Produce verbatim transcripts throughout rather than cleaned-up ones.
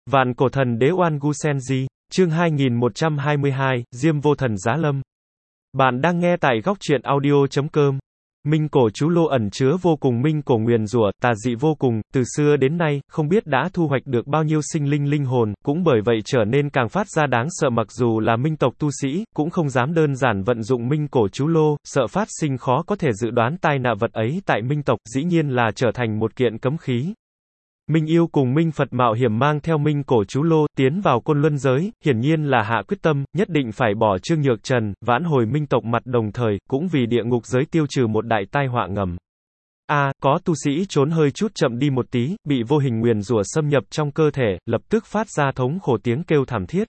Vạn cổ thần đế Oan Gu Senji, chương hai nghìn một trăm hai mươi hai, Diêm Vô Thần Giá Lâm. Bạn đang nghe tại góc truyện audio chấm com. Minh cổ chú lô ẩn chứa vô cùng minh cổ nguyền rủa, tà dị vô cùng, từ xưa đến nay, không biết đã thu hoạch được bao nhiêu sinh linh linh hồn, cũng bởi vậy trở nên càng phát ra đáng sợ, mặc dù là minh tộc tu sĩ, cũng không dám đơn giản vận dụng minh cổ chú lô, sợ phát sinh khó có thể dự đoán tai nạn vật ấy tại minh tộc, dĩ nhiên là trở thành một kiện cấm khí. Minh Yêu cùng Minh Phật mạo hiểm mang theo minh cổ chú lô, tiến vào Côn Luân giới, hiển nhiên là hạ quyết tâm, nhất định phải bỏ Trương Nhược Trần, vãn hồi minh tộc mặt, đồng thời, cũng vì địa ngục giới tiêu trừ một đại tai họa ngầm. A, à, có tu sĩ trốn hơi chút chậm đi một tí, bị vô hình nguyền rủa xâm nhập trong cơ thể, lập tức phát ra thống khổ tiếng kêu thảm thiết.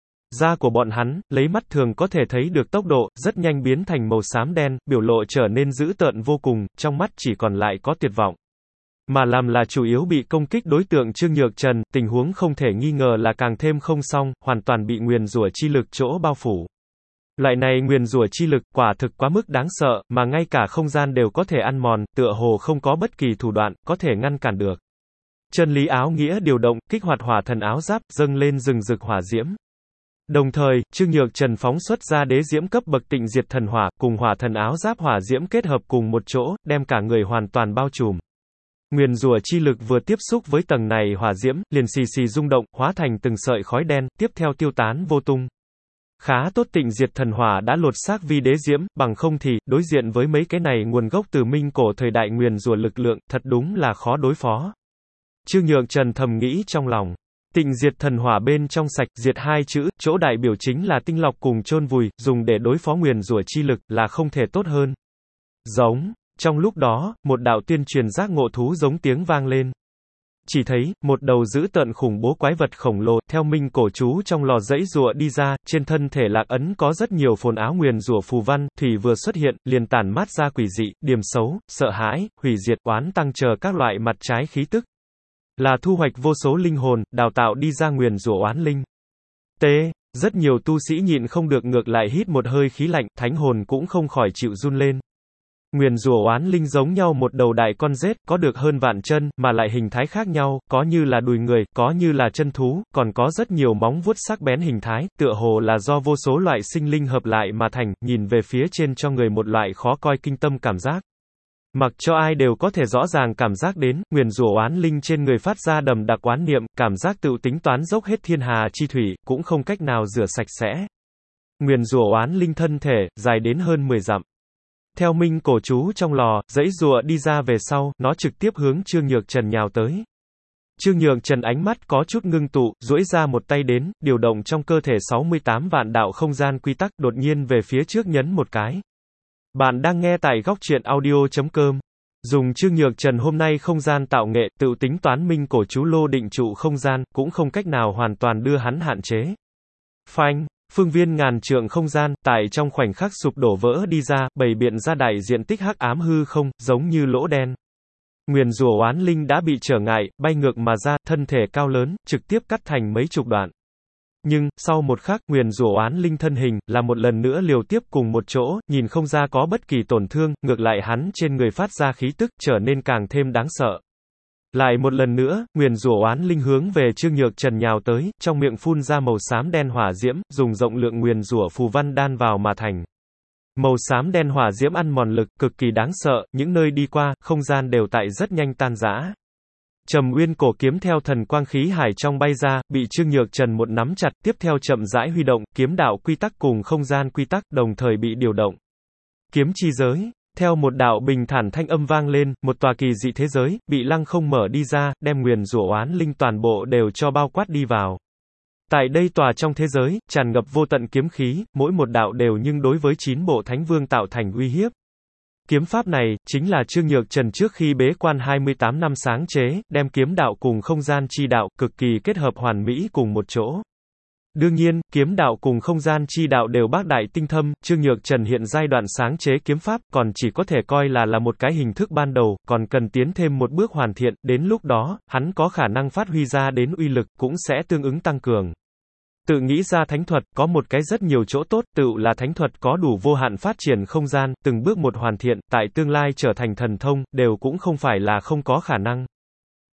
Da của bọn hắn, lấy mắt thường có thể thấy được tốc độ, rất nhanh biến thành màu xám đen, biểu lộ trở nên dữ tợn vô cùng, trong mắt chỉ còn lại có tuyệt vọng. Mà làm là chủ yếu bị công kích đối tượng Trương Nhược Trần, tình huống không thể nghi ngờ là càng thêm không xong, hoàn toàn bị nguyền rủa chi lực chỗ bao phủ. Loại này nguyền rủa chi lực, quả thực quá mức đáng sợ, mà ngay cả không gian đều có thể ăn mòn, tựa hồ không có bất kỳ thủ đoạn, có thể ngăn cản được. Chân lý áo nghĩa điều động, kích hoạt hỏa thần áo giáp, dâng lên rừng rực hỏa diễm. Đồng thời, Trương Nhược Trần phóng xuất ra đế diễm cấp bậc tịnh diệt thần hỏa, cùng hỏa thần áo giáp hỏa diễm kết hợp cùng một chỗ, đem cả người hoàn toàn bao trùm. Nguyền rủa chi lực vừa tiếp xúc với tầng này hỏa diễm, liền xì xì rung động, hóa thành từng sợi khói đen, tiếp theo tiêu tán vô tung. Khá tốt, tịnh diệt thần hỏa đã lột xác vi đế diễm, bằng không thì, đối diện với mấy cái này nguồn gốc từ minh cổ thời đại nguyền rủa lực lượng, thật đúng là khó đối phó. Trương Nhược Trần thầm nghĩ trong lòng. Tịnh diệt thần hỏa bên trong sạch, diệt hai chữ, chỗ đại biểu chính là tinh lọc cùng chôn vùi, dùng để đối phó nguyền rủa chi lực, là không thể tốt hơn. Giống. Trong lúc đó, một đạo tuyên truyền giác ngộ thú giống tiếng vang lên. Chỉ thấy, một đầu dữ tợn khủng bố quái vật khổng lồ, theo minh cổ chú trong lò dãy rùa đi ra, trên thân thể lạc ấn có rất nhiều phồn áo nguyền rủa phù văn, thủy vừa xuất hiện, liền tản mát ra quỷ dị, điềm xấu, sợ hãi, hủy diệt, oán tăng chờ các loại mặt trái khí tức. Là thu hoạch vô số linh hồn, đào tạo đi ra nguyền rủa oán linh. T. Rất nhiều tu sĩ nhịn không được ngược lại hít một hơi khí lạnh, thánh hồn cũng không khỏi chịu run lên. Nguyền rủa oán linh giống nhau một đầu đại con rết, có được hơn vạn chân, mà lại hình thái khác nhau, có như là đùi người, có như là chân thú, còn có rất nhiều móng vuốt sắc bén hình thái, tựa hồ là do vô số loại sinh linh hợp lại mà thành, nhìn về phía trên cho người một loại khó coi kinh tâm cảm giác. Mặc cho ai đều có thể rõ ràng cảm giác đến, nguyền rủa oán linh trên người phát ra đầm đặc oán niệm, cảm giác tự tính toán dốc hết thiên hà chi thủy, cũng không cách nào rửa sạch sẽ. Nguyền rủa oán linh thân thể, dài đến hơn mười dặm. Theo minh cổ chú trong lò, dãy rùa đi ra về sau, nó trực tiếp hướng Trương Nhược Trần nhào tới. Trương Nhược Trần ánh mắt có chút ngưng tụ, duỗi ra một tay đến, điều động trong cơ thể sáu mươi tám vạn đạo không gian quy tắc, đột nhiên về phía trước nhấn một cái. Bạn đang nghe tại góc truyện audio chấm com. Dùng Trương Nhược Trần hôm nay không gian tạo nghệ, tự tính toán minh cổ chú lô định trụ không gian, cũng không cách nào hoàn toàn đưa hắn hạn chế. Phanh. Phương viên ngàn trượng không gian, tại trong khoảnh khắc sụp đổ vỡ đi ra, bày biện ra đại diện tích hắc ám hư không, giống như lỗ đen. Nguyền rủa oán linh đã bị trở ngại, bay ngược mà ra, thân thể cao lớn, trực tiếp cắt thành mấy chục đoạn. Nhưng, sau một khắc, nguyền rủa oán linh thân hình, là một lần nữa liều tiếp cùng một chỗ, nhìn không ra có bất kỳ tổn thương, ngược lại hắn trên người phát ra khí tức, trở nên càng thêm đáng sợ. Lại một lần nữa, nguyền rủa oán linh hướng về Trương Nhược Trần nhào tới, trong miệng phun ra màu xám đen hỏa diễm, dùng rộng lượng nguyền rủa phù văn đan vào mà thành. Màu xám đen hỏa diễm ăn mòn lực, cực kỳ đáng sợ, những nơi đi qua, không gian đều tại rất nhanh tan rã. Trầm Uyên cổ kiếm theo thần quang khí hải trong bay ra, bị Trương Nhược Trần một nắm chặt, tiếp theo chậm rãi huy động, kiếm đạo quy tắc cùng không gian quy tắc, đồng thời bị điều động. Kiếm chi giới. Theo một đạo bình thản thanh âm vang lên, một tòa kỳ dị thế giới, bị lăng không mở đi ra, đem nguyền rủa oán linh toàn bộ đều cho bao quát đi vào. Tại đây tòa trong thế giới, tràn ngập vô tận kiếm khí, mỗi một đạo đều nhưng đối với chín bộ thánh vương tạo thành uy hiếp. Kiếm pháp này, chính là Trương Nhược Trần trước khi bế quan hai mươi tám năm sáng chế, đem kiếm đạo cùng không gian chi đạo, cực kỳ kết hợp hoàn mỹ cùng một chỗ. Đương nhiên, kiếm đạo cùng không gian chi đạo đều bác đại tinh thâm, Trương Nhược Trần hiện giai đoạn sáng chế kiếm pháp, còn chỉ có thể coi là là một cái hình thức ban đầu, còn cần tiến thêm một bước hoàn thiện, đến lúc đó, hắn có khả năng phát huy ra đến uy lực, cũng sẽ tương ứng tăng cường. Tự nghĩ ra thánh thuật, có một cái rất nhiều chỗ tốt, tự là thánh thuật có đủ vô hạn phát triển không gian, từng bước một hoàn thiện, tại tương lai trở thành thần thông, đều cũng không phải là không có khả năng.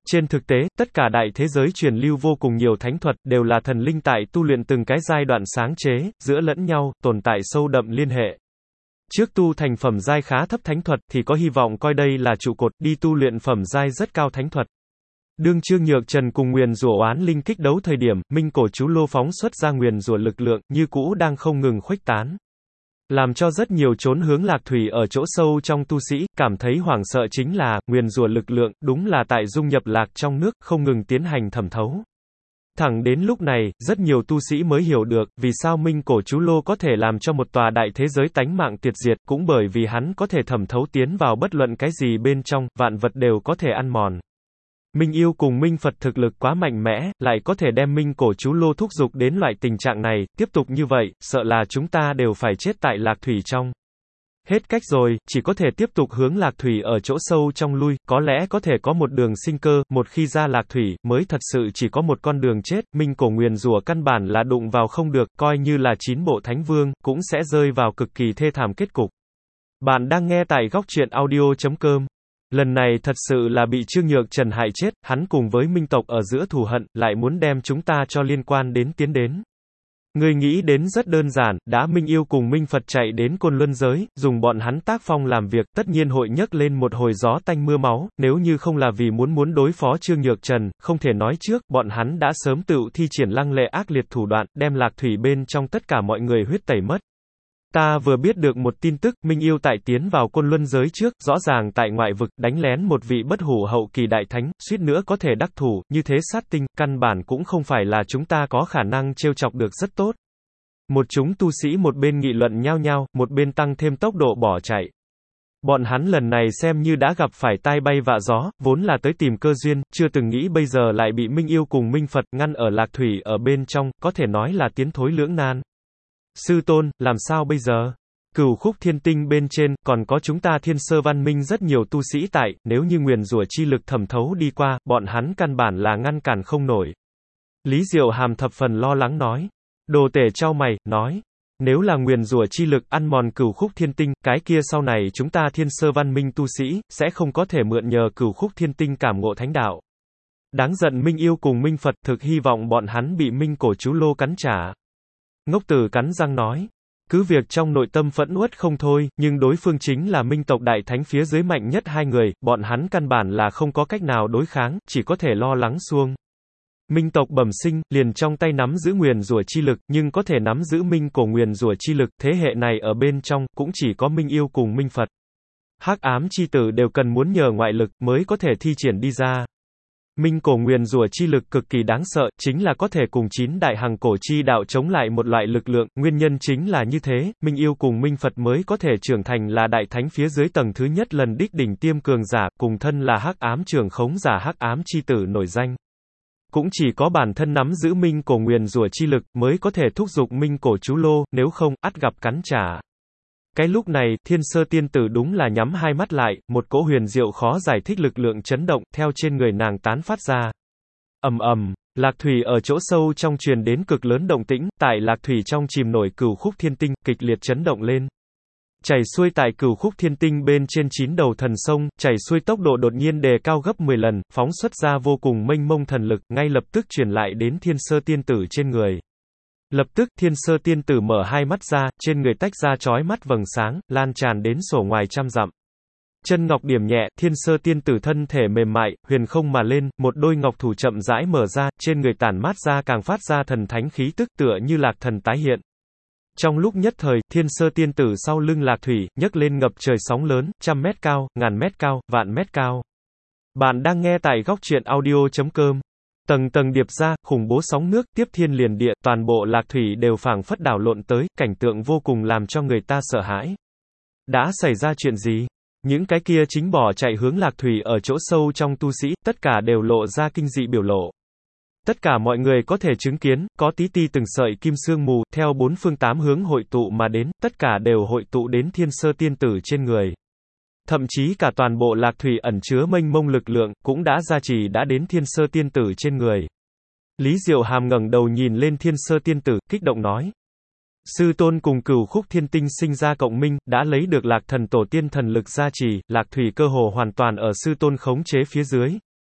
Trên thực tế, tất cả đại thế giới truyền lưu vô cùng nhiều thánh thuật, đều là thần linh tại tu luyện từng cái giai đoạn sáng chế, giữa lẫn nhau, tồn tại sâu đậm liên hệ. Trước tu thành phẩm giai khá thấp thánh thuật, thì có hy vọng coi đây là trụ cột, đi tu luyện phẩm giai rất cao thánh thuật. Đương Trương Nhược Trần cùng nguyền rủa oán linh kích đấu thời điểm, Minh Cổ Chú Lô phóng xuất ra nguyền rủa lực lượng, như cũ đang không ngừng khuếch tán. Làm cho rất nhiều chốn hướng lạc thủy ở chỗ sâu trong tu sĩ, cảm thấy hoảng sợ chính là, nguyền rủa lực lượng, đúng là tại dung nhập lạc trong nước, không ngừng tiến hành thẩm thấu. Thẳng đến lúc này, rất nhiều tu sĩ mới hiểu được, vì sao Minh Cổ Chú Lô có thể làm cho một tòa đại thế giới tánh mạng tuyệt diệt, cũng bởi vì hắn có thể thẩm thấu tiến vào bất luận cái gì bên trong, vạn vật đều có thể ăn mòn. Minh Yêu cùng Minh Phật thực lực quá mạnh mẽ, lại có thể đem Minh Cổ Chú Lô thúc giục đến loại tình trạng này, tiếp tục như vậy, sợ là chúng ta đều phải chết tại lạc thủy trong. Hết cách rồi, chỉ có thể tiếp tục hướng lạc thủy ở chỗ sâu trong lui, có lẽ có thể có một đường sinh cơ, một khi ra lạc thủy, mới thật sự chỉ có một con đường chết, Minh Cổ nguyền rủa căn bản là đụng vào không được, coi như là chín bộ thánh vương, cũng sẽ rơi vào cực kỳ thê thảm kết cục. Bạn đang nghe tại góc truyện audio chấm com. Lần này thật sự là bị Trương Nhược Trần hại chết, hắn cùng với Minh tộc ở giữa thù hận, lại muốn đem chúng ta cho liên quan đến tiến đến. Người nghĩ đến rất đơn giản, đã Minh Yêu cùng Minh Phật chạy đến Côn Luân giới, dùng bọn hắn tác phong làm việc, tất nhiên hội nhấc lên một hồi gió tanh mưa máu, nếu như không là vì muốn muốn đối phó Trương Nhược Trần, không thể nói trước, bọn hắn đã sớm tự thi triển lăng lệ ác liệt thủ đoạn, đem lạc thủy bên trong tất cả mọi người huyết tẩy mất. Ta vừa biết được một tin tức, Minh Yêu tại tiến vào Côn Luân giới trước, rõ ràng tại ngoại vực, đánh lén một vị bất hủ hậu kỳ đại thánh, suýt nữa có thể đắc thủ, như thế sát tinh, căn bản cũng không phải là chúng ta có khả năng trêu chọc được rất tốt. Một chúng tu sĩ một bên nghị luận nhau nhau, một bên tăng thêm tốc độ bỏ chạy. Bọn hắn lần này xem như đã gặp phải tai bay vạ gió, vốn là tới tìm cơ duyên, chưa từng nghĩ bây giờ lại bị Minh Yêu cùng Minh Phật ngăn ở lạc thủy ở bên trong, có thể nói là tiến thối lưỡng nan. Sư tôn, làm sao bây giờ? Cửu khúc thiên tinh bên trên, còn có chúng ta Thiên Sơ Văn Minh rất nhiều tu sĩ tại, nếu như nguyền rủa chi lực thẩm thấu đi qua, bọn hắn căn bản là ngăn cản không nổi. Lý Diệu Hàm thập phần lo lắng nói. Đồ Tể chau mày, nói. Nếu là nguyền rủa chi lực ăn mòn cửu khúc thiên tinh, cái kia sau này chúng ta Thiên Sơ Văn Minh tu sĩ, sẽ không có thể mượn nhờ cửu khúc thiên tinh cảm ngộ thánh đạo. Đáng giận Minh Yêu cùng Minh Phật thực hy vọng bọn hắn bị Minh Cổ Chú Lô cắn trả. Ngốc Tử cắn răng nói. Cứ việc trong nội tâm phẫn uất không thôi, nhưng đối phương chính là Minh tộc đại thánh phía dưới mạnh nhất hai người, bọn hắn căn bản là không có cách nào đối kháng, chỉ có thể lo lắng xuông. Minh tộc bẩm sinh, liền trong tay nắm giữ nguyền rủa chi lực, nhưng có thể nắm giữ Minh Cổ nguyền rủa chi lực, thế hệ này ở bên trong, cũng chỉ có Minh Yêu cùng Minh Phật. Hắc ám chi tử đều cần muốn nhờ ngoại lực, mới có thể thi triển đi ra. Minh Cổ nguyền rủa chi lực cực kỳ đáng sợ, chính là có thể cùng chín đại hằng cổ chi đạo chống lại một loại lực lượng, nguyên nhân chính là như thế, Minh Yêu cùng Minh Phật mới có thể trưởng thành là đại thánh phía dưới tầng thứ nhất lần đích đỉnh tiêm cường giả, cùng thân là hắc ám trưởng khống giả hắc ám chi tử nổi danh. Cũng chỉ có bản thân nắm giữ Minh Cổ nguyền rủa chi lực, mới có thể thúc giục Minh Cổ Chú Lô, nếu không, ắt gặp cắn trả. Cái lúc này, Thiên Sơ tiên tử đúng là nhắm hai mắt lại, một cỗ huyền diệu khó giải thích lực lượng chấn động, theo trên người nàng tán phát ra. Ầm ầm, lạc thủy ở chỗ sâu trong truyền đến cực lớn động tĩnh, tại lạc thủy trong chìm nổi cửu khúc thiên tinh, kịch liệt chấn động lên. Chảy xuôi tại cửu khúc thiên tinh bên trên chín đầu thần sông, chảy xuôi tốc độ đột nhiên đề cao gấp mười lần, phóng xuất ra vô cùng mênh mông thần lực, ngay lập tức truyền lại đến Thiên Sơ tiên tử trên người. Lập tức, Thiên Sơ tiên tử mở hai mắt ra, trên người tách ra chói mắt vầng sáng, lan tràn đến sổ ngoài trăm dặm. Chân ngọc điểm nhẹ, Thiên Sơ tiên tử thân thể mềm mại, huyền không mà lên, một đôi ngọc thủ chậm rãi mở ra, trên người tản mát ra càng phát ra thần thánh khí tức tựa như lạc thần tái hiện. Trong lúc nhất thời, Thiên Sơ tiên tử sau lưng lạc thủy, nhấc lên ngập trời sóng lớn, trăm mét cao, ngàn mét cao, vạn mét cao. Bạn đang nghe tại góc truyện audio chấm com. Tầng tầng điệp ra, khủng bố sóng nước, tiếp thiên liền địa, toàn bộ lạc thủy đều phảng phất đảo lộn tới, cảnh tượng vô cùng làm cho người ta sợ hãi. Đã xảy ra chuyện gì? Những cái kia chính bỏ chạy hướng lạc thủy ở chỗ sâu trong tu sĩ, tất cả đều lộ ra kinh dị biểu lộ. Tất cả mọi người có thể chứng kiến, có tí ti từng sợi kim sương mù, theo bốn phương tám hướng hội tụ mà đến, tất cả đều hội tụ đến Thiên Sơ tiên tử trên người. Thậm chí cả toàn bộ lạc thủy ẩn chứa mênh mông lực lượng, cũng đã gia trì đã đến Thiên Sơ tiên tử trên người. Lý Diệu Hàm ngẩng đầu nhìn lên Thiên Sơ tiên tử, kích động nói. Sư tôn cùng cửu khúc thiên tinh sinh ra cộng minh, đã lấy được lạc thần tổ tiên thần lực gia trì, lạc thủy cơ hồ hoàn toàn ở sư tôn khống chế phía dưới.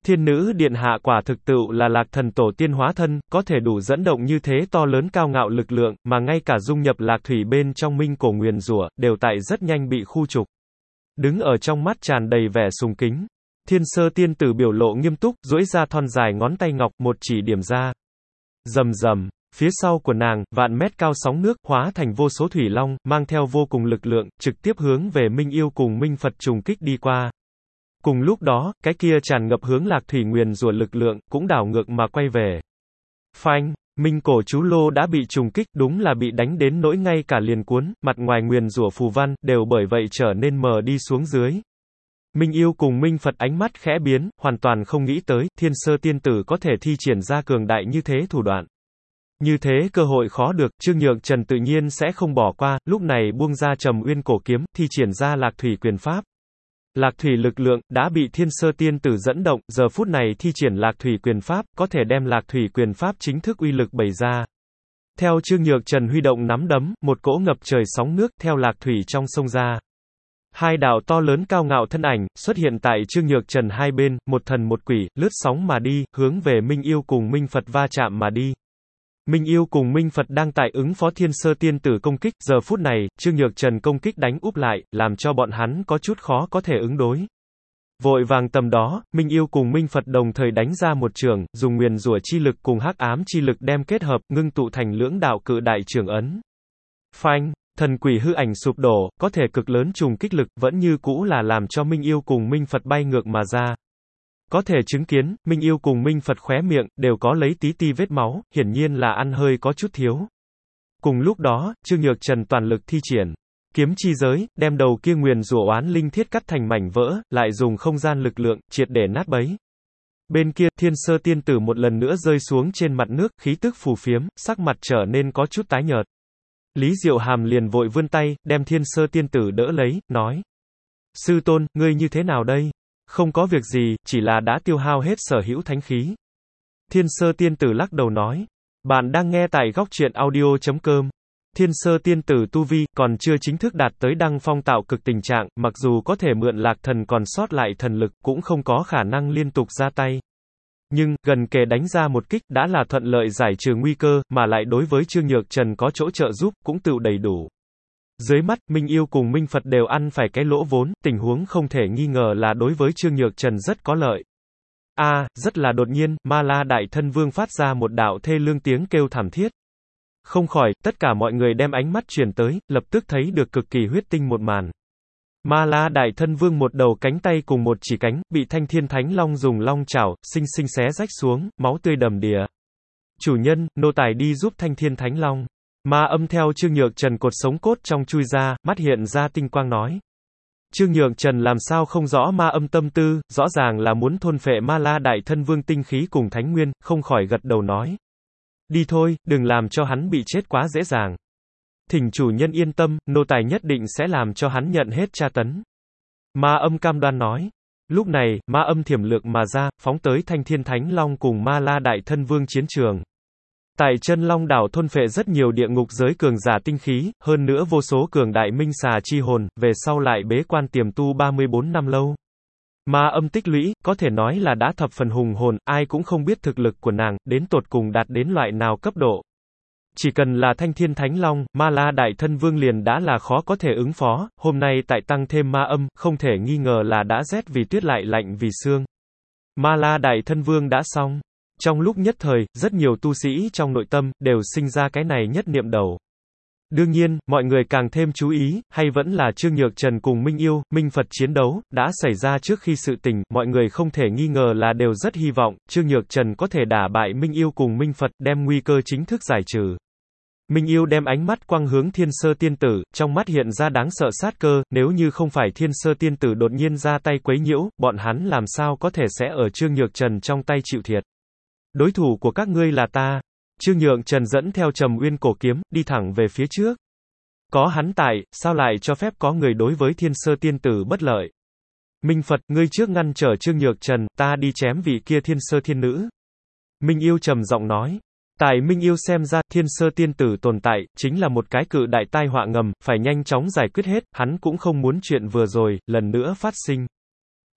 Thiên nữ điện hạ quả thực tựu là Lạc thần tổ tiên hóa thân, có thể đủ dẫn động như thế to lớn cao ngạo lực lượng, mà ngay cả dung nhập Lạc thủy bên trong minh cổ nguyền rủa, đều tại rất nhanh bị khu trục. Đứng ở trong mắt tràn đầy vẻ sùng kính. Thiên sơ tiên tử biểu lộ nghiêm túc, duỗi ra thon dài ngón tay ngọc, một chỉ điểm ra. Rầm rầm, phía sau của nàng, vạn mét cao sóng nước, hóa thành vô số thủy long, mang theo vô cùng lực lượng, trực tiếp hướng về Minh Yêu cùng Minh Phật trùng kích đi qua. Cùng lúc đó, cái kia tràn ngập hướng Lạc thủy nguyền rủa lực lượng, cũng đảo ngược mà quay về. Phanh, Minh cổ chú lô đã bị trùng kích, đúng là bị đánh đến nỗi ngay cả liền cuốn, mặt ngoài nguyền rủa phù văn, đều bởi vậy trở nên mờ đi xuống dưới. Minh Yêu cùng Minh Phật ánh mắt khẽ biến, hoàn toàn không nghĩ tới, thiên sơ tiên tử có thể thi triển ra cường đại như thế thủ đoạn. Như thế cơ hội khó được, Trương Nhược Trần tự nhiên sẽ không bỏ qua, lúc này buông ra Trầm Uyên cổ kiếm, thi triển ra Lạc thủy quyền pháp. Lạc thủy lực lượng, đã bị thiên sơ tiên tử dẫn động, giờ phút này thi triển Lạc thủy quyền pháp, có thể đem Lạc thủy quyền pháp chính thức uy lực bày ra. Theo Trương Nhược Trần huy động nắm đấm, một cỗ ngập trời sóng nước, theo Lạc thủy trong sông ra. Hai đạo to lớn cao ngạo thân ảnh, xuất hiện tại Trương Nhược Trần hai bên, một thần một quỷ, lướt sóng mà đi, hướng về Minh Yêu cùng Minh Phật va chạm mà đi. Minh Yêu cùng Minh Phật đang tại ứng phó thiên sơ tiên tử công kích, giờ phút này, Trương Nhược Trần công kích đánh úp lại, làm cho bọn hắn có chút khó có thể ứng đối. Vội vàng tầm đó, Minh Yêu cùng Minh Phật đồng thời đánh ra một trường, dùng nguyền rủa chi lực cùng hắc ám chi lực đem kết hợp, ngưng tụ thành lưỡng đạo cự đại trường ấn. Phanh, thần quỷ hư ảnh sụp đổ, có thể cực lớn trùng kích lực, vẫn như cũ là làm cho Minh Yêu cùng Minh Phật bay ngược mà ra. Có thể chứng kiến, Minh Yêu cùng Minh Phật khóe miệng, đều có lấy tí ti vết máu, hiển nhiên là ăn hơi có chút thiếu. Cùng lúc đó, Trương Nhược Trần toàn lực thi triển kiếm chi giới, đem đầu kia nguyền rủa oán linh thiết cắt thành mảnh vỡ, lại dùng không gian lực lượng, triệt để nát bấy. Bên kia, thiên sơ tiên tử một lần nữa rơi xuống trên mặt nước, khí tức phù phiếm, sắc mặt trở nên có chút tái nhợt. Lý Diệu Hàm liền vội vươn tay, đem thiên sơ tiên tử đỡ lấy, nói. Sư tôn, ngươi như thế nào đây? Không có việc gì, chỉ là đã tiêu hao hết sở hữu thánh khí. Thiên sơ tiên tử lắc đầu nói. Bạn đang nghe tại góc truyện audio chấm com. Thiên sơ tiên tử tu vi, còn chưa chính thức đạt tới đăng phong tạo cực tình trạng, mặc dù có thể mượn Lạc thần còn sót lại thần lực, cũng không có khả năng liên tục ra tay. Nhưng, gần kề đánh ra một kích, đã là thuận lợi giải trừ nguy cơ, mà lại đối với Trương Nhược Trần có chỗ trợ giúp, cũng tự đầy đủ. Dưới mắt, Minh Yêu cùng Minh Phật đều ăn phải cái lỗ vốn, tình huống không thể nghi ngờ là đối với Trương Nhược Trần rất có lợi. A, à, rất là đột nhiên, Ma La Đại Thân Vương phát ra một đạo thê lương tiếng kêu thảm thiết. Không khỏi, tất cả mọi người đem ánh mắt chuyển tới, lập tức thấy được cực kỳ huyết tinh một màn. Ma La Đại Thân Vương một đầu cánh tay cùng một chỉ cánh, bị Thanh Thiên Thánh Long dùng long chảo, xinh xinh xé rách xuống, máu tươi đầm đìa. Chủ nhân, nô tài đi giúp Thanh Thiên Thánh Long. Ma Âm theo Trương Nhược Trần cột sống cốt trong chui ra, mắt hiện ra tinh quang nói. Trương Nhược Trần làm sao không rõ Ma Âm tâm tư, rõ ràng là muốn thôn phệ Ma La Đại Thân Vương tinh khí cùng Thánh Nguyên, không khỏi gật đầu nói. Đi thôi, đừng làm cho hắn bị chết quá dễ dàng. Thỉnh chủ nhân yên tâm, nô tài nhất định sẽ làm cho hắn nhận hết tra tấn. Ma Âm cam đoan nói. Lúc này, Ma Âm thiểm lược mà ra, phóng tới Thanh Thiên Thánh Long cùng Ma La Đại Thân Vương chiến trường. Tại Chân Long đảo thôn phệ rất nhiều địa ngục giới cường giả tinh khí, hơn nữa vô số cường đại minh xà chi hồn, về sau lại bế quan tiềm tu ba mươi bốn năm lâu. Ma Âm tích lũy, có thể nói là đã thập phần hùng hồn, ai cũng không biết thực lực của nàng, đến tột cùng đạt đến loại nào cấp độ. Chỉ cần là Thanh Thiên Thánh Long, Ma La Đại Thân Vương liền đã là khó có thể ứng phó, hôm nay tại tăng thêm Ma Âm, không thể nghi ngờ là đã rét vì tuyết lại lạnh vì xương. Ma La Đại Thân Vương đã xong. Trong lúc nhất thời, rất nhiều tu sĩ trong nội tâm, đều sinh ra cái này nhất niệm đầu. Đương nhiên, mọi người càng thêm chú ý, hay vẫn là Trương Nhược Trần cùng Minh Yêu, Minh Phật chiến đấu, đã xảy ra trước khi sự tình, mọi người không thể nghi ngờ là đều rất hy vọng, Trương Nhược Trần có thể đả bại Minh Yêu cùng Minh Phật, đem nguy cơ chính thức giải trừ. Minh Yêu đem ánh mắt quang hướng Thiên Sơ Tiên Tử, trong mắt hiện ra đáng sợ sát cơ, nếu như không phải Thiên Sơ Tiên Tử đột nhiên ra tay quấy nhiễu, bọn hắn làm sao có thể sẽ ở Trương Nhược Trần trong tay chịu thiệt. Đối thủ của các ngươi là ta. Trương Nhược Trần dẫn theo Trầm Uyên cổ kiếm, đi thẳng về phía trước. Có hắn tại, sao lại cho phép có người đối với Thiên Sơ Tiên Tử bất lợi. Minh Phật, ngươi trước ngăn trở Trương Nhược Trần, ta đi chém vị kia Thiên Sơ Thiên Nữ. Minh Yêu trầm giọng nói. Tại Minh Yêu xem ra, Thiên Sơ Tiên Tử tồn tại, chính là một cái cự đại tai họa ngầm, phải nhanh chóng giải quyết hết, hắn cũng không muốn chuyện vừa rồi, lần nữa phát sinh.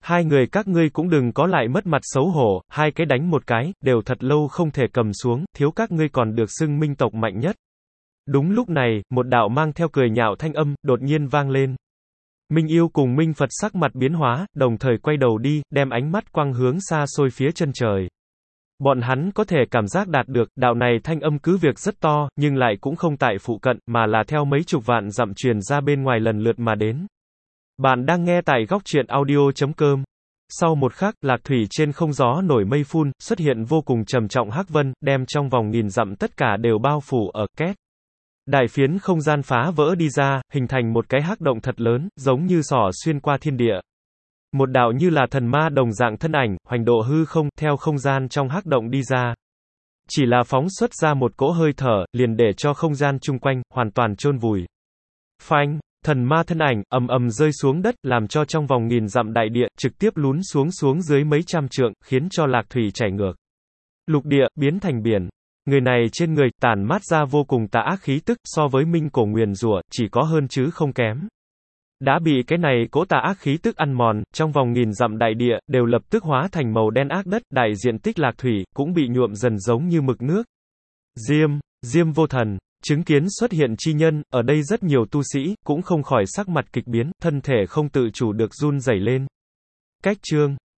Hai người các ngươi cũng đừng có lại mất mặt xấu hổ, hai cái đánh một cái, đều thật lâu không thể cầm xuống, thiếu các ngươi còn được xưng minh tộc mạnh nhất. Đúng lúc này, một đạo mang theo cười nhạo thanh âm, đột nhiên vang lên. Minh Yêu cùng Minh Phật sắc mặt biến hóa, đồng thời quay đầu đi, đem ánh mắt quang hướng xa xôi phía chân trời. Bọn hắn có thể cảm giác đạt được, đạo này thanh âm cứ việc rất to, nhưng lại cũng không tại phụ cận, mà là theo mấy chục vạn dặm truyền ra bên ngoài lần lượt mà đến. Bạn đang nghe tại góc truyện audio chấm com. Sau một khắc, Lạc Thủy trên không gió nổi mây phun, xuất hiện vô cùng trầm trọng hắc vân, đem trong vòng nghìn dặm tất cả đều bao phủ ở két. Đại phiến không gian phá vỡ đi ra, hình thành một cái hắc động thật lớn, giống như xỏ xuyên qua thiên địa. Một đạo như là thần ma đồng dạng thân ảnh, hoành độ hư không, theo không gian trong hắc động đi ra. Chỉ là phóng xuất ra một cỗ hơi thở, liền để cho không gian chung quanh, hoàn toàn chôn vùi. Phanh, thần ma thân ảnh, ầm ầm rơi xuống đất, làm cho trong vòng nghìn dặm đại địa, trực tiếp lún xuống xuống dưới mấy trăm trượng, khiến cho Lạc Thủy chảy ngược. Lục địa, biến thành biển. Người này trên người, tản mát ra vô cùng tà ác khí tức, so với minh cổ nguyền rủa, chỉ có hơn chứ không kém. Đã bị cái này cỗ tà ác khí tức ăn mòn, trong vòng nghìn dặm đại địa, đều lập tức hóa thành màu đen ác đất, đại diện tích Lạc Thủy, cũng bị nhuộm dần giống như mực nước. Diêm, Diêm vô thần, chứng kiến xuất hiện chi nhân, ở đây rất nhiều tu sĩ, cũng không khỏi sắc mặt kịch biến, thân thể không tự chủ được run rẩy lên. Cách chương